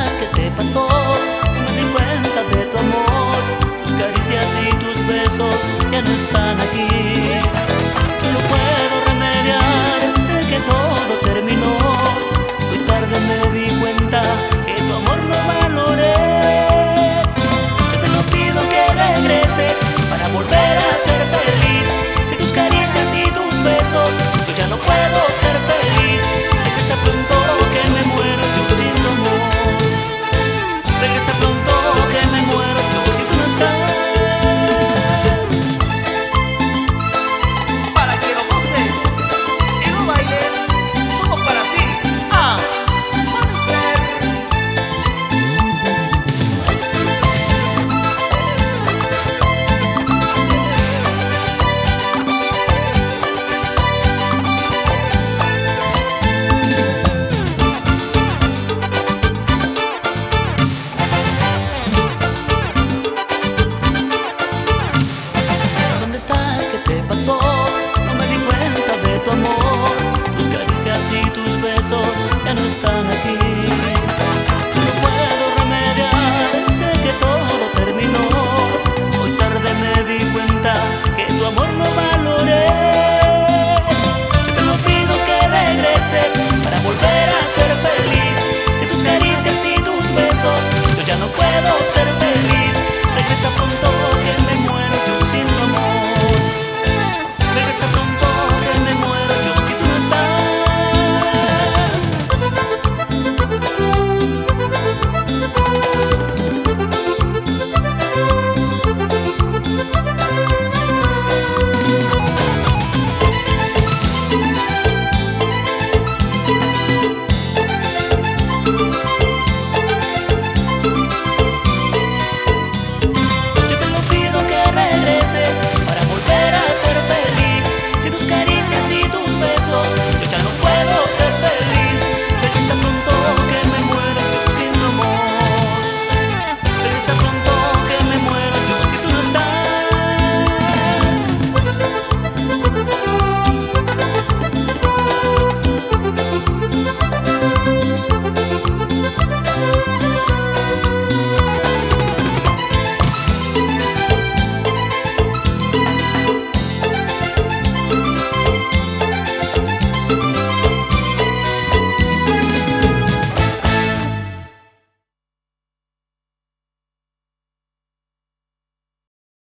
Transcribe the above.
estás? ¿Qué te pasó? No me di cuenta de tu amor. Tus caricias y tus besos ya no están aquí. Yo no puedo remediar, sé que todo terminó. Muy tarde me di cuenta que tu amor no valoré. Yo te lo pido que regreses para volver a ser feliz. Si tus caricias y tus besos, yo ya no puedo ser feliz. Regresa pronto que me muero yo sin tu amor. Regresa pronto que me muero yo si tú no estás. Para que lo goces y lo bailes, somos para ti. Amanecer. ¿Dónde estás? ¿Qué te pasó? No me di cuenta de tu amor. Tus caricias y tus besos ya no están aquí. No puedo remediar, sé que todo terminó. Hoy tarde me di cuenta que tu amor no valoré. Yo te lo pido que regreses para volver a ser feliz. Si tus caricias y tus besos, yo ya no puedo ser feliz. Regresa pronto que